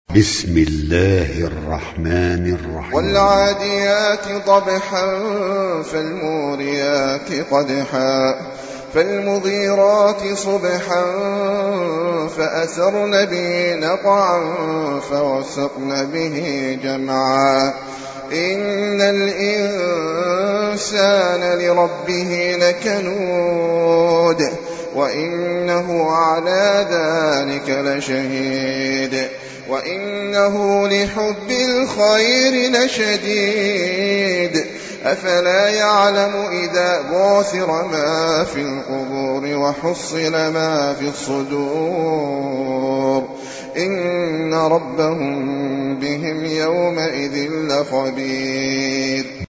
بسم الله الرحمن الرحيم. والعاديات ضبحا فالموريات قدحا فالمغيرات صبحا فأثرن به نقعا فوسطن به جمعا إن الإنسان لربه لكنود وإنه على ذلك لشهيد وإنه لحب الخير لشديد أفلا يعلم إذا بعثر ما في القبور وحصل ما في الصدور إن ربهم بهم يومئذ لخبير.